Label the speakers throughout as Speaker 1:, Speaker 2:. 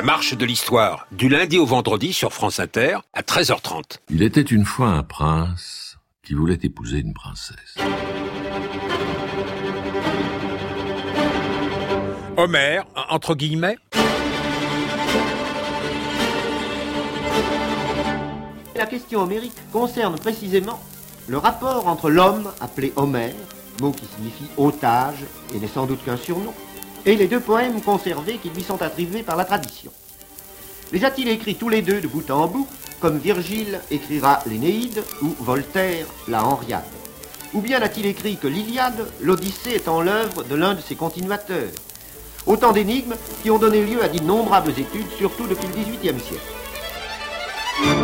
Speaker 1: marche de l'histoire, du lundi au vendredi sur France Inter, à 13h30.
Speaker 2: Il était une fois un prince qui voulait épouser une princesse.
Speaker 1: Homère, entre guillemets.
Speaker 3: La question homérique concerne précisément le rapport entre l'homme, appelé Homère, mot qui signifie otage et n'est sans doute qu'un surnom, et les deux poèmes conservés qui lui sont attribués par la tradition. Les a-t-il écrits tous les deux de bout en bout, comme Virgile écrira l'Énéide ou Voltaire la Henriade? Ou bien a-t-il écrit que l'Iliade, l'Odyssée étant l'œuvre de l'un de ses continuateurs? Autant d'énigmes qui ont donné lieu à d'innombrables études, surtout depuis le XVIIIe siècle.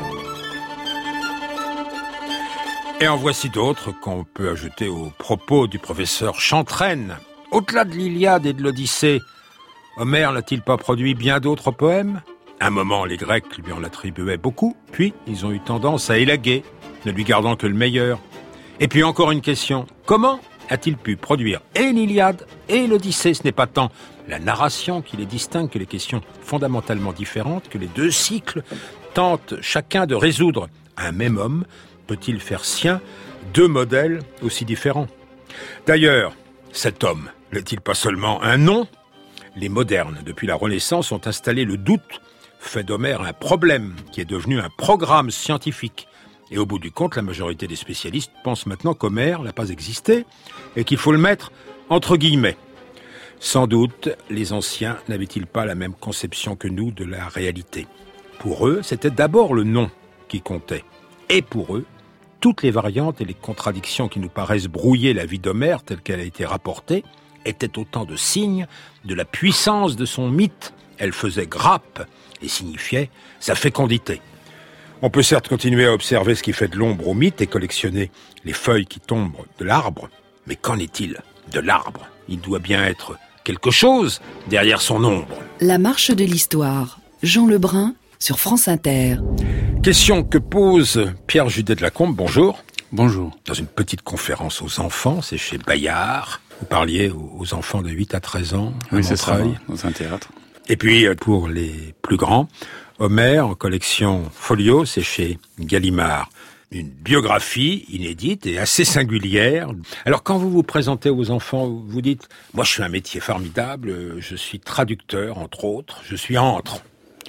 Speaker 1: Et en voici d'autres qu'on peut ajouter aux propos du professeur Chantraine. Au-delà de l'Iliade et de l'Odyssée, Homère n'a-t-il pas produit bien d'autres poèmes? À un moment, les Grecs lui en attribuaient beaucoup, puis ils ont eu tendance à élaguer, ne lui gardant que le meilleur. Et puis encore une question, comment a-t-il pu produire et l'Iliade et l'Odyssée? Ce n'est pas tant la narration qui les distingue que les questions fondamentalement différentes que les deux cycles tentent chacun de résoudre. Un même homme peut-il faire sien deux modèles aussi différents? D'ailleurs, cet homme n'est-il pas seulement un nom? Les modernes, depuis la Renaissance, ont installé le doute, fait d'Homère un problème qui est devenu un programme scientifique. Et au bout du compte, la majorité des spécialistes pensent maintenant qu'Homère n'a pas existé et qu'il faut le mettre entre guillemets. Sans doute, les anciens n'avaient-ils pas la même conception que nous de la réalité. Pour eux, c'était d'abord le nom qui comptait. Et pour eux, toutes les variantes et les contradictions qui nous paraissent brouiller la vie d'Homère telle qu'elle a été rapportée étaient autant de signes de la puissance de son mythe. Elle faisait grappe et signifiait sa fécondité. On peut certes continuer à observer ce qui fait de l'ombre au mythe et collectionner les feuilles qui tombent de l'arbre, mais qu'en est-il de l'arbre? Il doit bien être quelque chose derrière son ombre.
Speaker 4: La marche de l'histoire, Jean Lebrun sur France Inter.
Speaker 1: Question que pose Pierre Judet de Lacombe, bonjour.
Speaker 5: Bonjour.
Speaker 1: Dans une petite conférence aux enfants, c'est chez Bayard. Vous parliez aux enfants de 8 à 13 ans à
Speaker 5: Oui, c'est ça,
Speaker 1: Montreuil.
Speaker 5: dans un théâtre.
Speaker 1: Et puis, pour les plus grands, Homère, en collection Folio, c'est chez Gallimard. Une biographie inédite et assez singulière. Alors, quand vous vous présentez aux enfants, vous dites « Moi, je suis un métier formidable, je suis traducteur, entre autres, je suis antre ».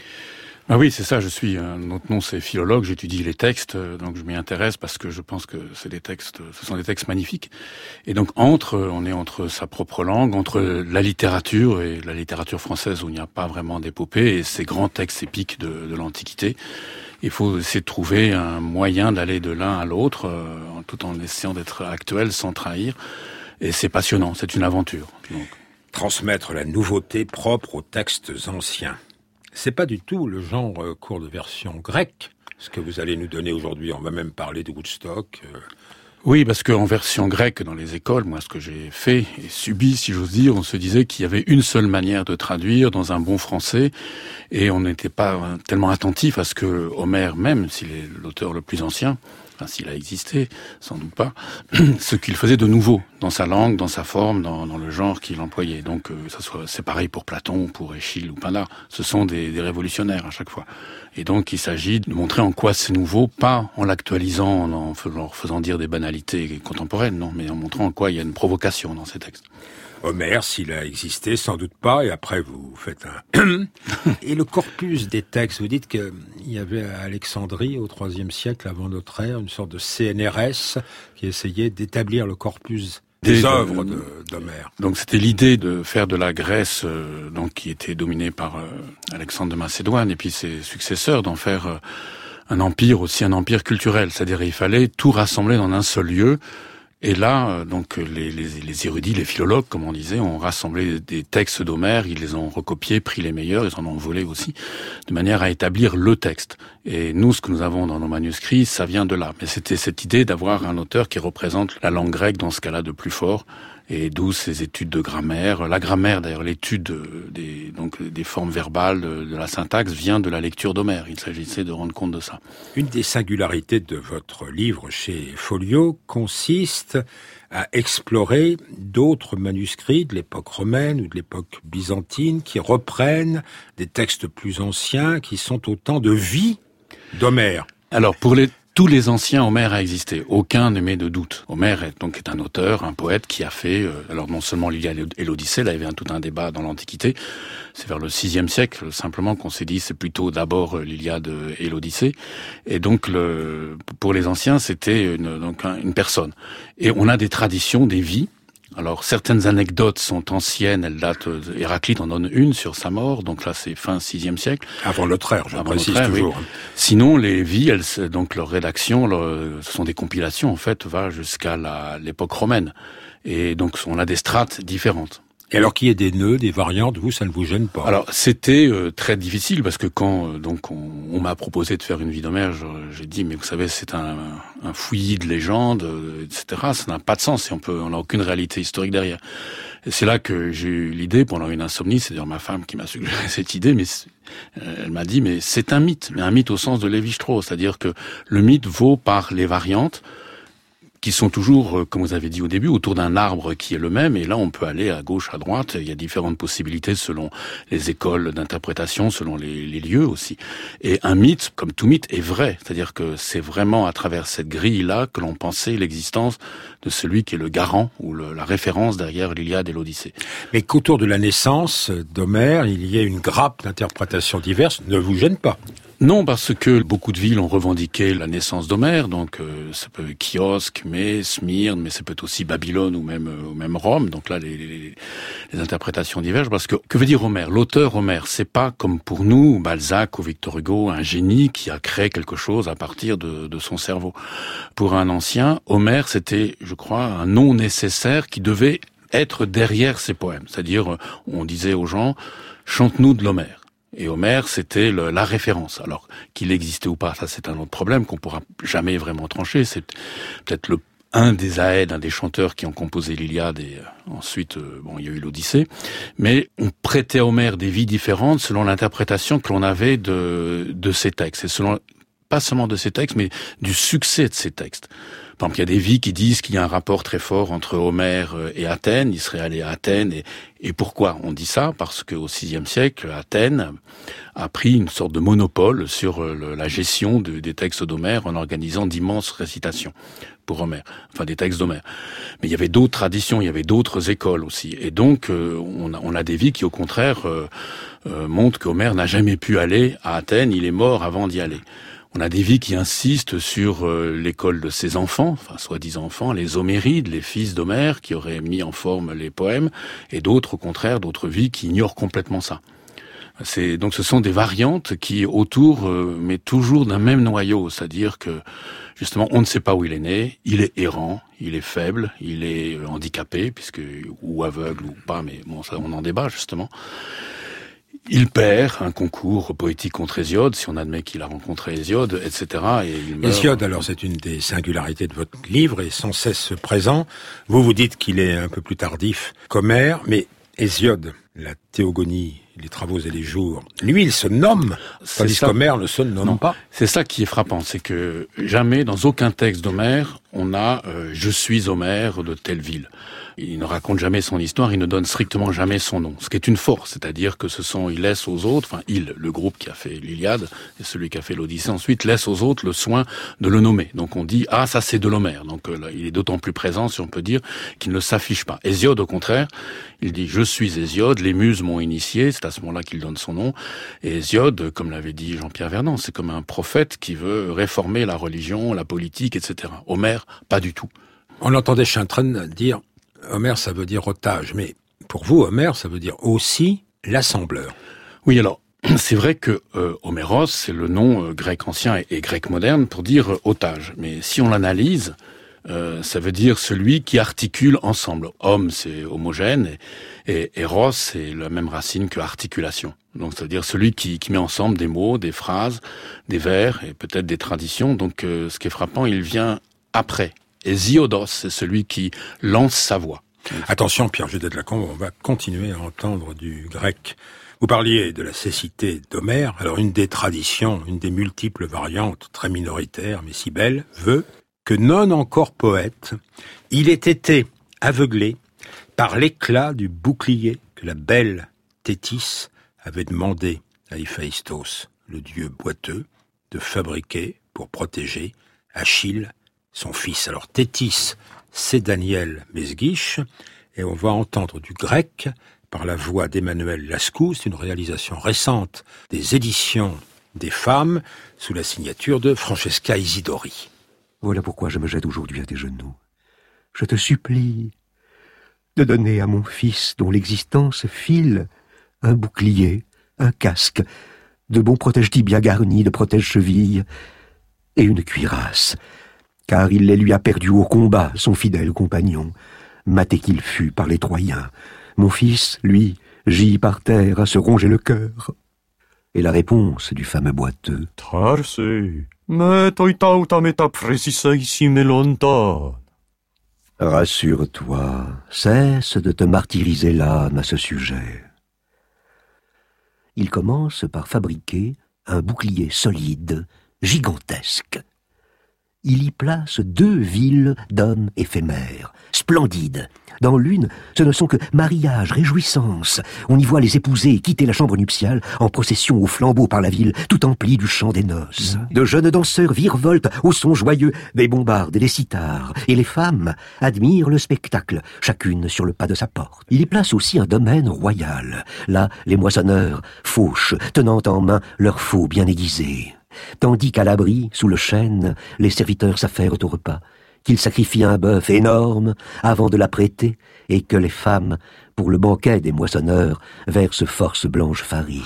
Speaker 5: Ah oui, c'est ça, notre nom c'est philologue, j'étudie les textes, donc je m'y intéresse parce que je pense que ce sont des textes magnifiques. Et donc on est entre sa propre langue, entre la littérature et la littérature française où il n'y a pas vraiment d'épopée et ces grands textes épiques de l'Antiquité. Il faut essayer de trouver un moyen d'aller de l'un à l'autre, tout en essayant d'être actuel sans trahir. Et c'est passionnant, c'est une aventure. Donc.
Speaker 1: Transmettre la nouveauté propre aux textes anciens. C'est pas du tout le genre cours de version grecque, ce que vous allez nous donner aujourd'hui. On va même parler de Woodstock.
Speaker 5: Oui, parce qu'en version grecque, dans les écoles, moi, ce que j'ai fait et subi, si j'ose dire, on se disait qu'il y avait une seule manière de traduire dans un bon français, et on n'était pas tellement attentif à ce que Homère, même s'il est l'auteur le plus ancien, enfin s'il a existé, sans doute pas, ce qu'il faisait de nouveau dans sa langue, dans sa forme, dans le genre qu'il employait. Donc c'est pareil pour Platon, pour Échille ou Pindare. Ce sont des révolutionnaires à chaque fois. Et donc il s'agit de montrer en quoi c'est nouveau, pas en l'actualisant, en leur faisant dire des banalités contemporaines, non, mais en montrant en quoi il y a une provocation dans ces textes.
Speaker 1: Homère, s'il a existé, sans doute pas, et après vous faites un... Et le corpus des textes, vous dites qu'il y avait à Alexandrie, au IIIe siècle avant notre ère, une sorte de CNRS qui essayait d'établir le corpus des œuvres d'Homère.
Speaker 5: Donc c'était l'idée de faire de la Grèce, donc qui était dominée par Alexandre de Macédoine et puis ses successeurs, d'en faire un empire, aussi un empire culturel. C'est-à-dire il fallait tout rassembler dans un seul lieu. Et là, donc les érudits, les philologues, comme on disait, ont rassemblé des textes d'Homère, ils les ont recopiés, pris les meilleurs, ils en ont volé aussi, de manière à établir le texte. Et nous, ce que nous avons dans nos manuscrits, ça vient de là. Mais c'était cette idée d'avoir un auteur qui représente la langue grecque dans ce cas-là de plus fort, Et d'où ces études de grammaire. La grammaire, d'ailleurs, l'étude des formes verbales, de la syntaxe, vient de la lecture d'Homère. Il s'agissait de rendre compte de ça.
Speaker 1: Une des singularités de votre livre chez Folio consiste à explorer d'autres manuscrits de l'époque romaine ou de l'époque byzantine qui reprennent des textes plus anciens qui sont autant de vie d'Homère.
Speaker 5: Alors, tous les anciens, Homère a existé. Aucun n'émet de doute. Homère est un auteur, un poète qui a fait, alors non seulement l'Iliade et l'Odyssée, là il y avait tout un débat dans l'Antiquité, c'est vers le VIe siècle simplement qu'on s'est dit c'est plutôt d'abord l'Iliade et l'Odyssée. Et donc pour les anciens c'était une personne. Et on a des traditions, des vies. Alors, certaines anecdotes sont anciennes, elles datent, Héraclite en donne une sur sa mort, donc là c'est fin VIe siècle.
Speaker 1: Avant notre ère, je précise toujours.
Speaker 5: Oui. Sinon, les vies, donc leur rédaction, ce sont des compilations, en fait, va jusqu'à l'époque romaine. Et donc, on a des strates différentes.
Speaker 1: Et alors qu'il y ait des nœuds, des variantes, vous, ça ne vous gêne pas?
Speaker 5: Alors, c'était très difficile parce que quand on m'a proposé de faire une vie d'Homère, j'ai dit mais vous savez c'est un fouillis de légendes, etc. Ça n'a pas de sens et on n'a aucune réalité historique derrière. Et c'est là que j'ai eu l'idée pendant une insomnie, c'est d'ailleurs ma femme qui m'a suggéré cette idée, mais elle m'a dit mais c'est un mythe, mais un mythe au sens de Lévi-Strauss, c'est-à-dire que le mythe vaut par les variantes qui sont toujours, comme vous avez dit au début, autour d'un arbre qui est le même, et là on peut aller à gauche, à droite, il y a différentes possibilités selon les écoles d'interprétation, selon les lieux aussi. Et un mythe, comme tout mythe, est vrai, c'est-à-dire que c'est vraiment à travers cette grille-là que l'on pensait l'existence de celui qui est le garant, ou la référence derrière l'Iliade et l'Odyssée.
Speaker 1: Mais qu'autour de la naissance d'Homère, il y ait une grappe d'interprétations diverses, ne vous gêne pas?
Speaker 5: Non, parce que beaucoup de villes ont revendiqué la naissance d'Homère, donc ça peut Kiosque, mais Smyrne, mais ça peut être aussi Babylone ou même Rome. Donc là, les interprétations divergent. Parce que veut dire Homère? L'auteur Homère, c'est pas comme pour nous, Balzac ou Victor Hugo, un génie qui a créé quelque chose à partir de son cerveau. Pour un ancien, Homère, c'était, je crois, un nom nécessaire qui devait être derrière ses poèmes. C'est-à-dire, on disait aux gens, chante-nous de l'Homère. Et Homère, c'était la référence. Alors, qu'il existait ou pas, ça c'est un autre problème qu'on pourra jamais vraiment trancher. C'est peut-être un des Aèdes, un des chanteurs qui ont composé l'Iliade et ensuite, il y a eu l'Odyssée. Mais on prêtait à Homère des vies différentes selon l'interprétation que l'on avait de ces textes. Et selon, pas seulement de ces textes, mais du succès de ces textes. Par exemple, il y a des vies qui disent qu'il y a un rapport très fort entre Homère et Athènes. Il serait allé à Athènes. Et pourquoi on dit ça? Parce qu'au VIe siècle, Athènes a pris une sorte de monopole sur la gestion des textes d'Homère en organisant d'immenses récitations pour Homère, enfin des textes d'Homère. Mais il y avait d'autres traditions, il y avait d'autres écoles aussi. Et donc, on a des vies qui, au contraire, montrent qu'Homère n'a jamais pu aller à Athènes. Il est mort avant d'y aller. On a des vies qui insistent sur l'école de ses enfants, enfin soi-disant enfants, les Homérides, les fils d'Homère, qui auraient mis en forme les poèmes, et d'autres, au contraire, d'autres vies qui ignorent complètement ça. Donc ce sont des variantes qui autour, mais toujours d'un même noyau, c'est-à-dire que justement on ne sait pas où il est né, il est errant, il est faible, il est handicapé, ou aveugle ou pas, mais bon ça on en débat justement. Il perd un concours poétique contre Hésiode, si on admet qu'il a rencontré Hésiode, etc. Et il meurt.
Speaker 1: Hésiode, alors, c'est une des singularités de votre livre, et sans cesse présent. Vous dites qu'il est un peu plus tardif qu'Homère, mais Hésiode, la Théogonie, les travaux et les jours, lui, il se nomme, tandis qu'Homère ne se nomme pas.
Speaker 5: C'est ça qui est frappant, c'est que jamais, dans aucun texte d'Homère, on a « je suis Homère de telle ville ». Il ne raconte jamais son histoire, il ne donne strictement jamais son nom. Ce qui est une force, c'est-à-dire que il laisse aux autres, le groupe qui a fait l'Iliade, et celui qui a fait l'Odyssée ensuite, laisse aux autres le soin de le nommer. Donc on dit, ça c'est de l'Homère. Donc là, il est d'autant plus présent, si on peut dire, qu'il ne s'affiche pas. Hésiode, au contraire, il dit, je suis Hésiode, les muses m'ont initié, c'est à ce moment-là qu'il donne son nom. Et Hésiode, comme l'avait dit Jean-Pierre Vernant, c'est comme un prophète qui veut réformer la religion, la politique, etc. Homère, pas du tout.
Speaker 1: On entendait Chantrenne dire, Homère, ça veut dire otage, mais pour vous, Homère, ça veut dire aussi l'assembleur.
Speaker 5: Oui, alors, c'est vrai que Homéros, c'est le nom grec ancien et grec moderne pour dire otage. Mais si on l'analyse, ça veut dire celui qui articule ensemble. Homme, c'est homogène, et Eros, c'est la même racine que articulation. Donc, ça veut dire celui qui met ensemble des mots, des phrases, des vers, et peut-être des traditions. Donc, ce qui est frappant, il vient après. Et Ziodos, c'est celui qui lance sa voix.
Speaker 1: Attention, Pierre Judet de Lacombe, on va continuer à entendre du grec. Vous parliez de la cécité d'Homère. Alors, une des traditions, une des multiples variantes, très minoritaires, mais si belles, veut que non encore poète, il ait été aveuglé par l'éclat du bouclier que la belle Thétis avait demandé à Héphaïstos, le dieu boiteux, de fabriquer pour protéger Achille, son fils. Alors Thétis, c'est Daniel Mesguich, et on va entendre du grec par la voix d'Emmanuel Lascaux. C'est une réalisation récente des éditions des femmes, sous la signature de Francesca Isidori.
Speaker 6: Voilà pourquoi je me jette aujourd'hui à tes genoux. Je te supplie de donner à mon fils, dont l'existence file, un bouclier, un casque, de bons protège-dits bien garnis, de protège-chevilles, et une cuirasse, car il les lui a perdus au combat, son fidèle compagnon, maté qu'il fut par les Troyens. Mon fils, lui, gît par terre à se ronger le cœur. Et la réponse du fameux boiteux:
Speaker 7: Tarse, me toitauta meta precisissime lontan.
Speaker 6: Rassure-toi, cesse de te martyriser l'âme à ce sujet. Il commence par fabriquer un bouclier solide, gigantesque. Il y place 2 villes d'hommes éphémères, splendides. Dans l'une, ce ne sont que mariage, réjouissance. On y voit les épousés quitter la chambre nuptiale en procession au flambeau par la ville, tout emplie du chant des noces. De jeunes danseurs virevoltent au son joyeux des bombardes et des cithars, et les femmes admirent le spectacle, chacune sur le pas de sa porte. Il y place aussi un domaine royal. Là, les moissonneurs fauchent, tenant en main leurs faux bien aiguisés. Tandis qu'à l'abri, sous le chêne, les serviteurs s'affairent au repas, qu'ils sacrifient un bœuf énorme avant de l'apprêter, et que les femmes, pour le banquet des moissonneurs, versent force blanche farine.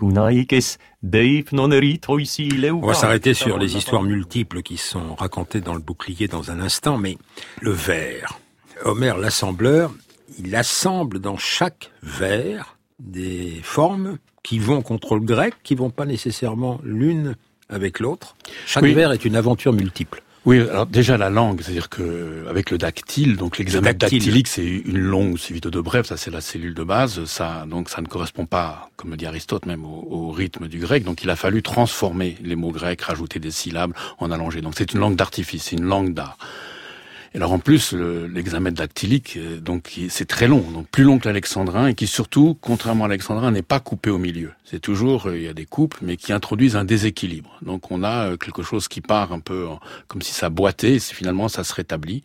Speaker 1: On va s'arrêter sur les histoires multiples qui sont racontées dans le bouclier dans un instant, mais le vers. Homère, l'assembleur, il assemble dans chaque vers des formes qui vont contre le grec, qui vont pas nécessairement l'une avec l'autre. Chaque vers est une aventure multiple.
Speaker 5: Oui, alors déjà la langue, c'est-à-dire que avec le dactyle, donc l'examen dactylique, c'est une longue suivi de 2 brèves, ça c'est la cellule de base, ça donc ça ne correspond pas, comme le dit Aristote même, au rythme du grec. Donc il a fallu transformer les mots grecs, rajouter des syllabes, en allonger. Donc c'est une langue d'artifice, c'est une langue d'art. Et alors en plus, l'examen dactylique, donc c'est très long, donc plus long que l'alexandrin, et qui surtout, contrairement à l'alexandrin, n'est pas coupé au milieu. C'est toujours, il y a des coupes, mais qui introduisent un déséquilibre. Donc on a quelque chose qui part un peu comme si ça boitait, et finalement ça se rétablit.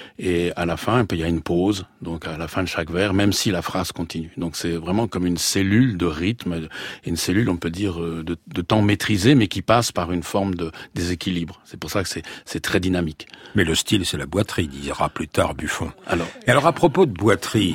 Speaker 5: Et à la fin, il y a une pause, donc à la fin de chaque vers, même si la phrase continue. Donc c'est vraiment comme une cellule de rythme, une cellule, on peut dire, de temps maîtrisé, mais qui passe par une forme de déséquilibre. C'est pour ça que c'est très dynamique.
Speaker 1: Mais le style, c'est la boiterie, dira plus tard Buffon. Alors à propos de boiterie,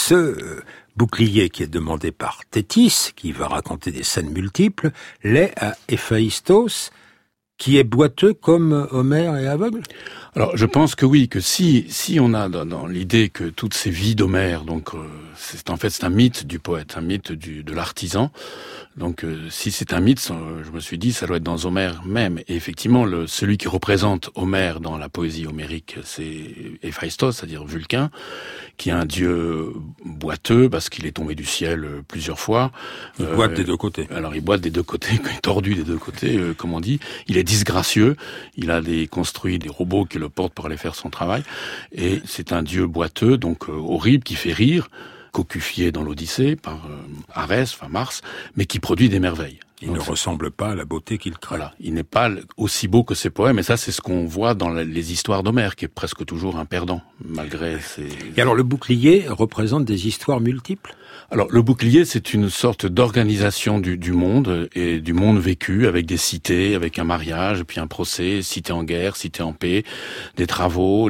Speaker 1: ce bouclier qui est demandé par Thétis, qui va raconter des scènes multiples, l'est à Héphaïstos, qui est boiteux comme Homère est aveugle?
Speaker 5: Alors, je pense que oui, que si on a dans l'idée que toutes ces vies d'Homère, donc c'est un mythe du poète, un mythe de l'artisan. Donc, si c'est un mythe, je me suis dit, ça doit être dans Homère même. Et effectivement, celui qui représente Homère dans la poésie homérique, c'est Héphaïstos, c'est-à-dire Vulcain, qui est un dieu boiteux parce qu'il est tombé du ciel plusieurs fois.
Speaker 1: Il boite des 2 côtés.
Speaker 5: Alors, il boite des 2 côtés, tordu des 2 côtés, comme on dit. Il est disgracieux. Il a construit des robots qui le portent pour aller faire son travail. Et c'est un dieu boiteux, donc horrible, qui fait rire, cocufié dans l'Odyssée par Arès, Mars, mais qui produit des merveilles.
Speaker 1: Il ne ressemble pas à la beauté qu'il crée.
Speaker 5: Voilà, il n'est pas aussi beau que ses poèmes, et ça c'est ce qu'on voit dans les histoires d'Homère, qui est presque toujours un perdant, malgré ses...
Speaker 1: Et alors le bouclier représente des histoires multiples?
Speaker 5: Alors le bouclier, c'est une sorte d'organisation du monde, et du monde vécu, avec des cités, avec un mariage, puis un procès, cité en guerre, cité en paix, des travaux,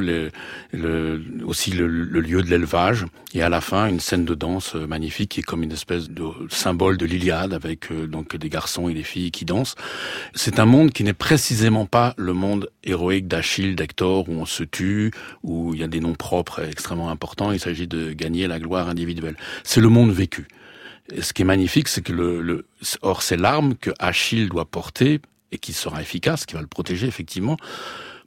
Speaker 5: aussi le lieu de l'élevage, et à la fin une scène de danse magnifique qui est comme une espèce de symbole de l'Iliade, avec donc des garçons et des filles qui dansent. C'est un monde qui n'est précisément pas le monde héroïque d'Achille, d'Hector, où on se tue, où il y a des noms propres extrêmement importants, il s'agit de gagner la gloire individuelle. C'est le monde vécu. Et ce qui est magnifique, c'est que or c'est l'arme que Achille doit porter, et qui sera efficace, qui va le protéger effectivement,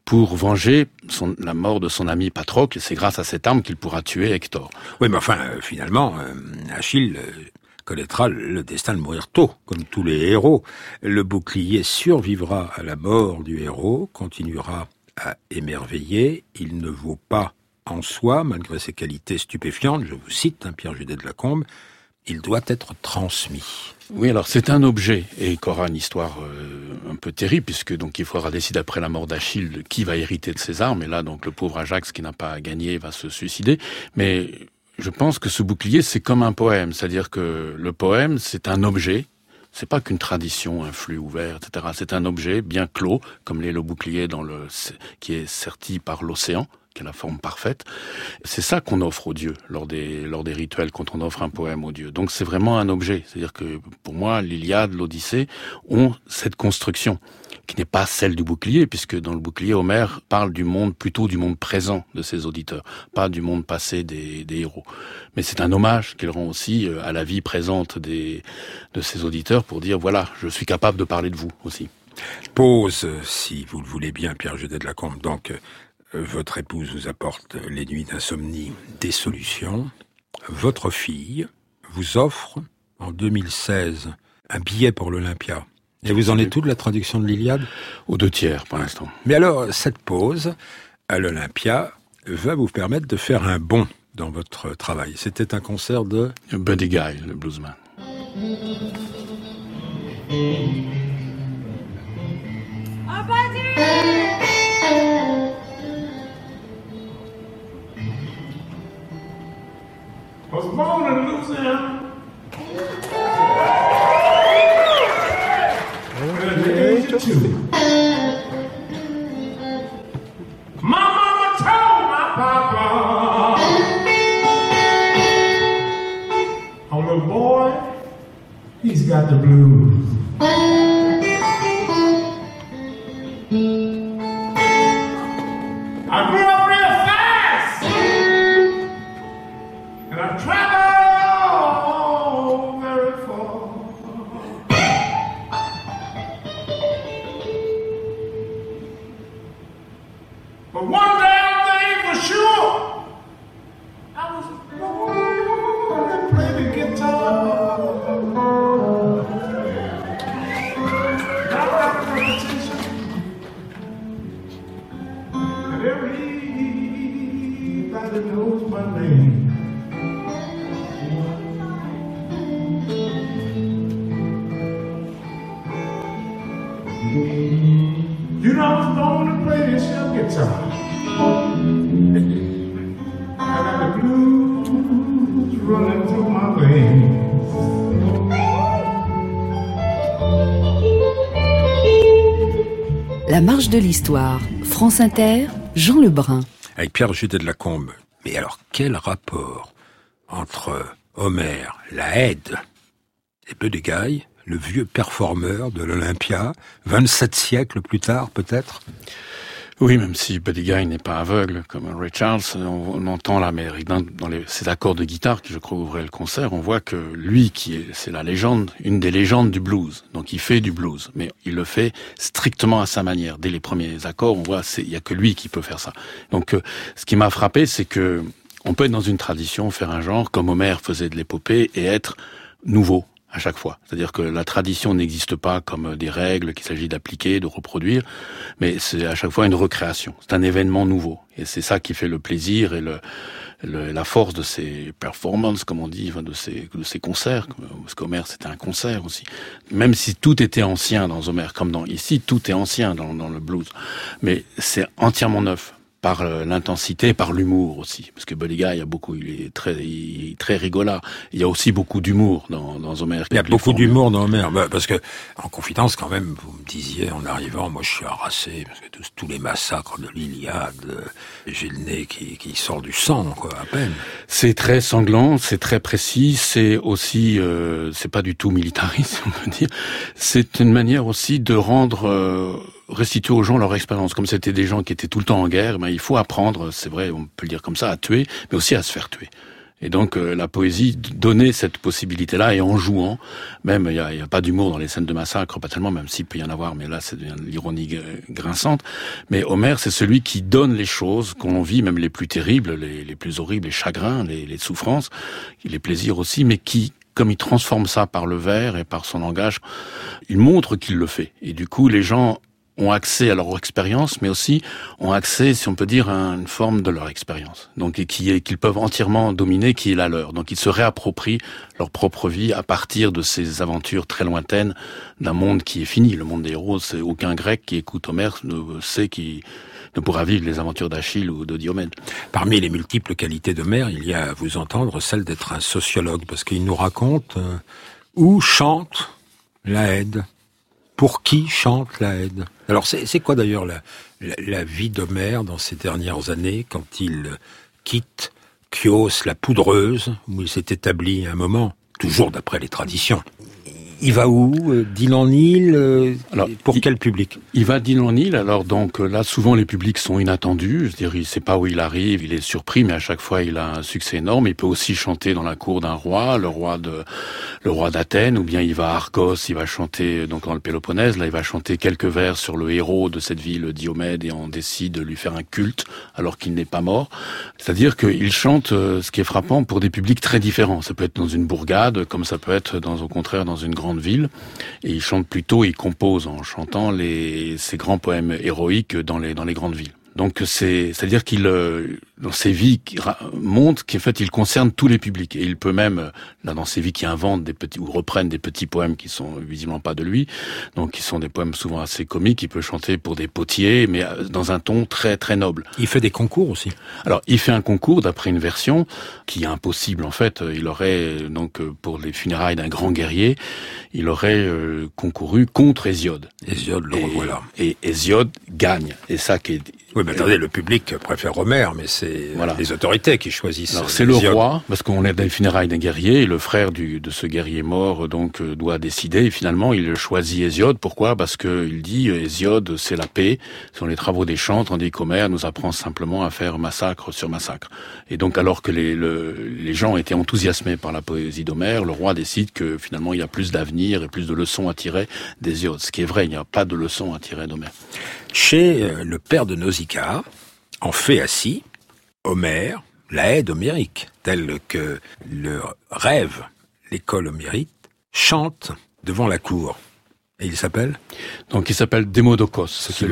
Speaker 5: pour venger la mort de son ami Patrocle, et c'est grâce à cette arme qu'il pourra tuer Hector.
Speaker 1: Oui, mais enfin, finalement, Achille connaîtra le destin de mourir tôt, comme tous les héros. Le bouclier survivra à la mort du héros, continuera à émerveiller, il ne vaut pas en soi, malgré ses qualités stupéfiantes, je vous cite, Pierre Judet de Lacombe, il doit être transmis.
Speaker 5: Oui, alors c'est un objet, et qu'aura une histoire un peu terrible, puisque donc il faudra décider après la mort d'Achille qui va hériter de ses armes, et là donc le pauvre Ajax qui n'a pas gagné va se suicider, mais je pense que ce bouclier c'est comme un poème, c'est-à-dire que le poème c'est un objet, c'est pas qu'une tradition, un flux ouvert, etc. C'est un objet bien clos, comme l'est le bouclier qui est serti par l'océan, qui a la forme parfaite. C'est ça qu'on offre aux dieux lors des rituels, quand on offre un poème aux dieux. Donc c'est vraiment un objet. C'est-à-dire que pour moi, l'Iliade, l'Odyssée ont cette construction qui n'est pas celle du bouclier, puisque dans le bouclier, Homère parle plutôt du monde présent de ses auditeurs, pas du monde passé des héros. Mais c'est un hommage qu'il rend aussi à la vie présente de ses auditeurs pour dire, voilà, je suis capable de parler de vous aussi.
Speaker 1: Pause, si vous le voulez bien, Pierre Judet de Lacombe. Donc, votre épouse vous apporte les nuits d'insomnie des solutions. Votre fille vous offre, en 2016, un billet pour l'Olympia. Et vous en êtes où de la traduction de l'Iliade ?
Speaker 5: Aux 2/3 pour l'instant.
Speaker 1: Mais alors, cette pause à l'Olympia va vous permettre de faire un bond dans votre travail. C'était un concert de
Speaker 5: Buddy Guy, le bluesman.
Speaker 8: Was born in Louisiana. At the age of 2. My mama told my papa, oh little boy, he's got the blues. I grew up real fast, and I traveled very far. But one damn thing for sure, I was born to play the guitar. Not like a competition, and everybody knows my name. You know I was born to play this young guitar. I got the blues running through my veins.
Speaker 4: La marche de l'histoire. France Inter, Jean Lebrun.
Speaker 1: avec Pierre Judet de Lacombe. Mais alors, quel rapport entre Homère, la Haide, et Buddy Guy, le vieux performeur de l'Olympia, 27 siècles plus tard peut-être?
Speaker 5: Oui, même si Buddy Guy n'est pas aveugle comme Ray Charles, on entend là, mais dans ces accords de guitare qui, je crois, ouvraient le concert, on voit que lui, c'est la légende, une des légendes du blues. Donc il fait du blues, mais il le fait strictement à sa manière. Dès les premiers accords, on voit, il y a que lui qui peut faire ça. Donc ce qui m'a frappé, c'est que on peut être dans une tradition, faire un genre comme Homère faisait de l'épopée et être nouveau à chaque fois. C'est-à-dire que la tradition n'existe pas comme des règles qu'il s'agit d'appliquer, de reproduire, mais c'est à chaque fois une recréation. C'est un événement nouveau. Et c'est ça qui fait le plaisir et la force de ces performances, comme on dit, de ces concerts. Parce qu'Homère, c'était un concert aussi. Même si tout était ancien dans Homère, comme ici, tout est ancien dans le blues. Mais c'est entièrement neuf. Par l'intensité, par l'humour aussi, parce que Buddy Guy, il est très rigolard. Il y a aussi beaucoup d'humour dans Homère.
Speaker 1: Il y a beaucoup d'humour dans Homère, parce que en confidence quand même, vous me disiez en arrivant, moi je suis harassé parce que tous les massacres de l'Iliade, j'ai le nez qui sort du sang, quoi, à peine.
Speaker 5: C'est très sanglant, c'est très précis, c'est aussi, c'est pas du tout militariste, on peut dire. C'est une manière aussi de rendre restituer aux gens leur expérience. Comme c'était des gens qui étaient tout le temps en guerre, il faut apprendre, c'est vrai, on peut le dire comme ça, à tuer, mais aussi à se faire tuer. Et donc la poésie donnait cette possibilité-là, et en jouant, même il y a pas d'humour dans les scènes de massacre, pas tellement, même s'il peut y en avoir, mais là c'est de l'ironie grinçante. Mais Homère, c'est celui qui donne les choses qu'on vit, même les plus terribles, les plus horribles, les chagrins, les souffrances, les plaisirs aussi, mais qui, comme il transforme ça par le vers et par son langage, il montre qu'il le fait. Et du coup, les gens ont accès à leur expérience, mais aussi ont accès, si on peut dire, à une forme de leur expérience. Donc, qu'ils peuvent entièrement dominer, qui est la leur. Donc, ils se réapproprient leur propre vie à partir de ces aventures très lointaines d'un monde qui est fini. Le monde des héros, c'est aucun Grec qui écoute Homère ne sait qu'il ne pourra vivre les aventures d'Achille ou de Diomède.
Speaker 1: Parmi les multiples qualités d'Homère, il y a, à vous entendre, celle d'être un sociologue, parce qu'il nous raconte où chante l'Aède. Pour qui chante l'Aède? Alors c'est quoi d'ailleurs la vie d'Homère dans ces dernières années, quand il quitte Chios la poudreuse, où il s'est établi un moment, toujours d'après les traditions? Il va où? D'île en île? Alors, pour quel public?
Speaker 5: Il va d'île en île. Alors donc là, souvent les publics sont inattendus. C'est-à-dire, il sait pas où il arrive, il est surpris, mais à chaque fois il a un succès énorme. Il peut aussi chanter dans la cour d'un roi, le roi d'Athènes, ou bien il va à Argos, il va chanter donc dans le Péloponnèse. Là, il va chanter quelques vers sur le héros de cette ville, Diomède, et on décide de lui faire un culte alors qu'il n'est pas mort. C'est-à-dire qu'il chante, ce qui est frappant, pour des publics très différents. Ça peut être dans une bourgade, comme ça peut être au contraire dans une grande ville, et il chante plutôt, il compose en chantant ces grands poèmes héroïques dans les grandes villes. Donc c'est-à-dire qu'il dans ses vies montre qu'en fait il concerne tous les publics, et il peut même là dans ses vies qui inventent des petits ou reprennent des petits poèmes qui sont visiblement pas de lui, donc qui sont des poèmes souvent assez comiques. Il peut chanter pour des potiers, mais dans un ton très très noble.
Speaker 1: Il fait des concours aussi.
Speaker 5: Alors il fait un concours d'après une version qui est impossible en fait. Il aurait donc pour les funérailles d'un grand guerrier, il aurait concouru contre Hésiode.
Speaker 1: Hésiode, le revoilà.
Speaker 5: Et Hésiode gagne. Et ça qui est...
Speaker 1: Oui, mais attendez, le public préfère Homère, mais c'est les autorités qui choisissent.
Speaker 5: Alors c'est le roi, parce qu'on est dans les funérailles d'un guerrier, et le frère de ce guerrier mort donc doit décider, et finalement il choisit Hésiode. Pourquoi? Parce que il dit Hésiode c'est la paix, ce sont les travaux des champs, tandis qu'Homère nous apprend simplement à faire massacre sur massacre. Et donc alors que les gens étaient enthousiasmés par la poésie d'Homère, le roi décide que finalement il y a plus d'avenir et plus de leçons à tirer d'Hésiode. Ce qui est vrai, il n'y a pas de leçons à tirer d'Homère.
Speaker 1: Chez le père de Nausicaa, en Phéacie, Homère, l'Aède homérique, telle que le rêve l'école homérique, chante devant la cour. Et il s'appelle?
Speaker 5: Donc il s'appelle Démodocos,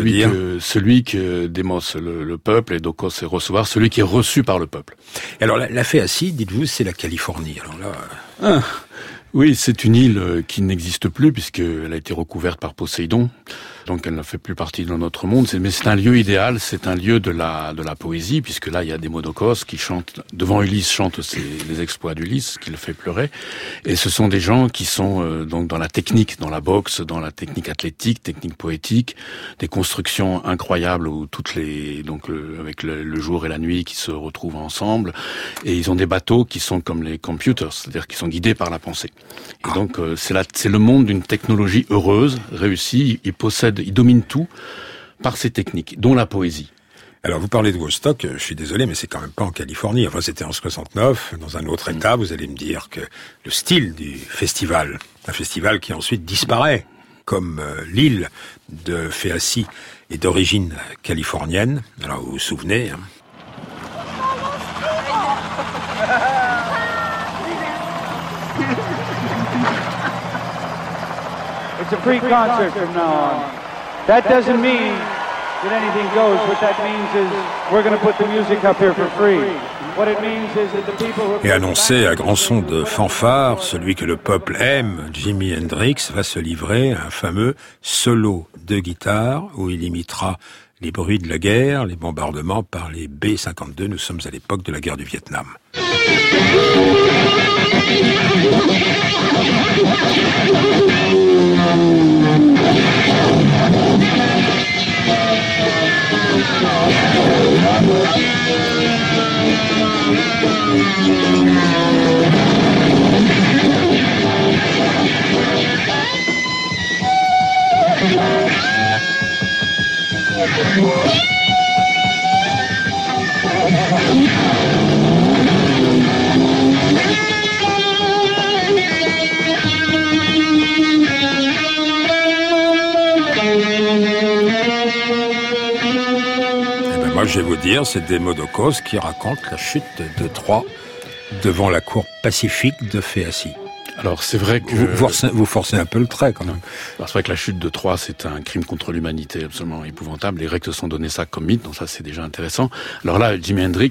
Speaker 5: celui que Démos, le peuple, et Docos c'est recevoir, celui qui est reçu par le peuple.
Speaker 1: Et alors la Phéacie, dites-vous, c'est la Californie. Alors là...
Speaker 5: Oui, c'est une île qui n'existe plus puisqu'elle a été recouverte par Poséidon. Donc elle ne fait plus partie de notre monde. Mais c'est un lieu idéal, c'est un lieu de la poésie, puisque là il y a Démodocos qui chante, devant Ulysse chante les exploits d'Ulysse, qui le fait pleurer. Et ce sont des gens qui sont donc dans la technique, dans la boxe, dans la technique athlétique, technique poétique, des constructions incroyables où avec le jour et la nuit qui se retrouvent ensemble. Et ils ont des bateaux qui sont comme les computers, c'est-à-dire qui sont guidés par la pensée. Et donc c'est le monde d'une technologie heureuse, réussie. Il domine tout par ses techniques, dont la poésie.
Speaker 1: Alors vous parlez de Woodstock, je suis désolé, mais c'est quand même pas en Californie. Enfin, c'était en 69, dans un autre État. Vous allez me dire que le style du festival, un festival qui ensuite disparaît, comme l'île de Phéacie est d'origine californienne. Alors vous vous souvenez, hein.
Speaker 9: It's a free concert from now on. That doesn't mean that anything goes. What that means is we're going to put the music up here for free. What it means is that the people who...
Speaker 1: Et annoncé à grand son de fanfare, celui que le peuple aime, Jimi Hendrix, va se livrer à un fameux solo de guitare où il imitera les bruits de la guerre, les bombardements par les B-52. Nous sommes à l'époque de la guerre du Vietnam. je vais vous dire, c'est Démodocos qui raconte la chute de Troie devant la cour pacifique de Phéacie.
Speaker 5: Alors c'est vrai que...
Speaker 1: Vous forcez un peu le trait quand même.
Speaker 5: Alors c'est vrai que la chute de Troie, c'est un crime contre l'humanité absolument épouvantable. Les Grecs se sont donné ça comme mythe, donc ça c'est déjà intéressant. Alors là, Jimi Hendrix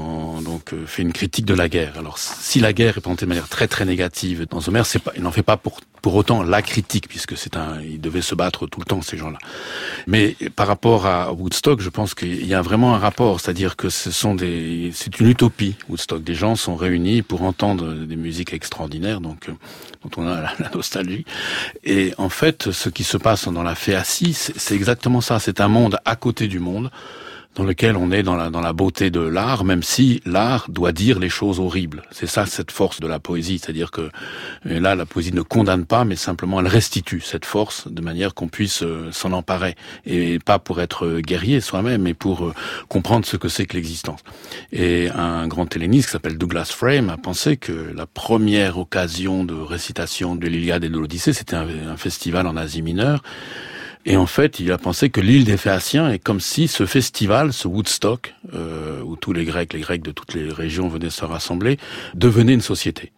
Speaker 5: fait une critique de la guerre. Alors si la guerre est présentée de manière très très négative dans Homère, il n'en fait pas pour autant la critique, puisque ils devaient se battre tout le temps, ces gens-là. Mais par rapport à Woodstock, je pense qu'il y a vraiment un rapport, c'est-à-dire que c'est une utopie, Woodstock. Des gens sont réunis pour entendre des musiques extraordinaires, dont on a la nostalgie. Et en fait, ce qui se passe dans la Phéacie, c'est exactement ça. C'est un monde à côté du monde, dans lequel on est dans la beauté de l'art, même si l'art doit dire les choses horribles. C'est ça, cette force de la poésie. C'est-à-dire que là, la poésie ne condamne pas, mais simplement elle restitue cette force de manière qu'on puisse s'en emparer. Et pas pour être guerrier soi-même, mais pour comprendre ce que c'est que l'existence. Et un grand helléniste qui s'appelle Douglas Frame a pensé que la première occasion de récitation de l'Iliade et de l'Odyssée, c'était un festival en Asie mineure. Et en fait, il a pensé que l'île des Phéaciens est comme si ce festival, ce Woodstock, où tous les Grecs de toutes les régions venaient se rassembler, devenait une société.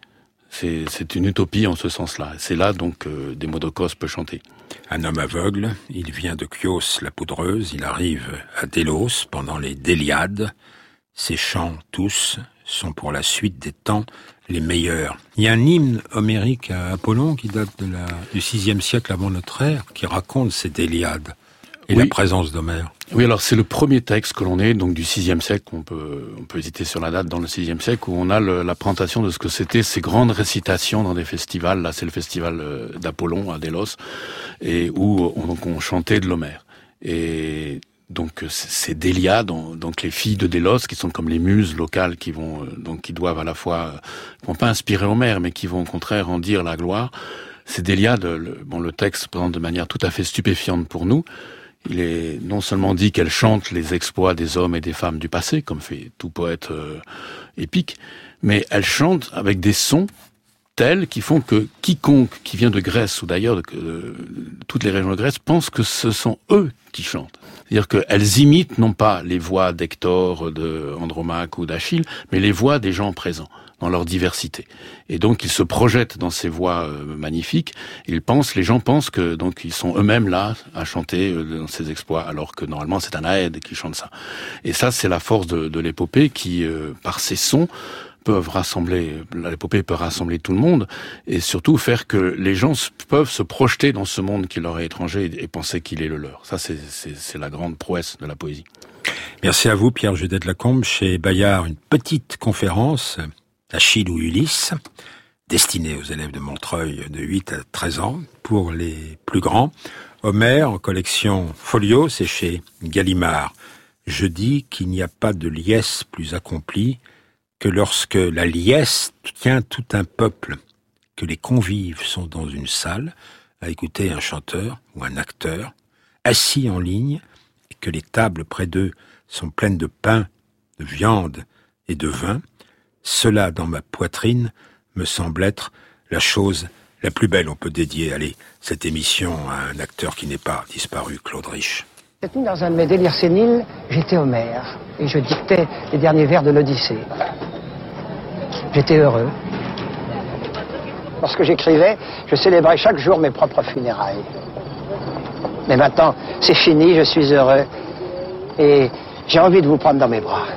Speaker 5: C'est une utopie en ce sens-là. C'est là donc Démodocos peut chanter.
Speaker 1: Un homme aveugle, il vient de Chios la poudreuse, il arrive à Délos pendant les Déliades. Ses chants, tous, sont pour la suite des temps les meilleurs. Il y a un hymne homérique à Apollon qui date du VIe siècle avant notre ère, qui raconte ces Déliades et la présence d'Homère.
Speaker 5: Oui, alors c'est le premier texte que l'on ait, donc du VIe siècle, on peut hésiter sur la date, dans le VIe siècle, où on a la présentation de ce que c'était ces grandes récitations dans des festivals. Là, c'est le festival d'Apollon à Délos, et où on chantait de l'Homère. Et donc ces Déliades, donc les filles de Délos, qui sont comme les muses locales qui doivent à la fois, qui vont pas inspirer Homère, mais qui vont au contraire en dire la gloire. Ces Déliades, le texte se présente de manière tout à fait stupéfiante pour nous. Il est non seulement dit qu'elles chantent les exploits des hommes et des femmes du passé, comme fait tout poète épique, mais elles chantent avec des sons tels qui font que quiconque qui vient de Grèce ou d'ailleurs de toutes les régions de Grèce pense que ce sont eux qui chantent. C'est-à-dire qu'elles imitent non pas les voix d'Hector, d'Andromaque ou d'Achille, mais les voix des gens présents, dans leur diversité. Et donc ils se projettent dans ces voix magnifiques. Les gens pensent que donc ils sont eux-mêmes là à chanter dans ces exploits, alors que normalement c'est un Aède qui chante ça. Et ça, c'est la force de l'épopée qui, par ses sons, l'épopée peut rassembler tout le monde et surtout faire que les gens peuvent se projeter dans ce monde qui leur est étranger et penser qu'il est le leur. Ça, c'est la grande prouesse de la poésie.
Speaker 1: Merci à vous, Pierre Judet de Lacombe. Chez Bayard, une petite conférence, Achille ou Ulysse, destinée aux élèves de Montreuil de 8 à 13 ans. Pour les plus grands, Homère, en collection Folio, c'est chez Gallimard. Je dis qu'il n'y a pas de liesse plus accomplie que lorsque la liesse tient tout un peuple, que les convives sont dans une salle à écouter un chanteur ou un acteur, assis en ligne, et que les tables près d'eux sont pleines de pain, de viande et de vin, cela dans ma poitrine me semble être la chose la plus belle. On peut dédier, cette émission à un acteur qui n'est pas disparu, Claude Rich.
Speaker 10: Cette nuit, dans un de mes délires séniles, j'étais Homère et je dictais les derniers vers de l'Odyssée. J'étais heureux. Lorsque j'écrivais, je célébrais chaque jour mes propres funérailles. Mais maintenant, c'est fini, je suis heureux et j'ai envie de vous prendre dans mes bras.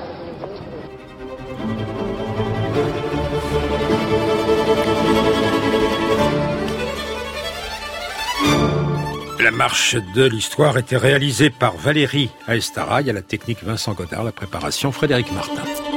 Speaker 1: La marche de l'histoire était réalisée par Valérie Aestaraï, à la technique Vincent Godard, la préparation Frédéric Martin.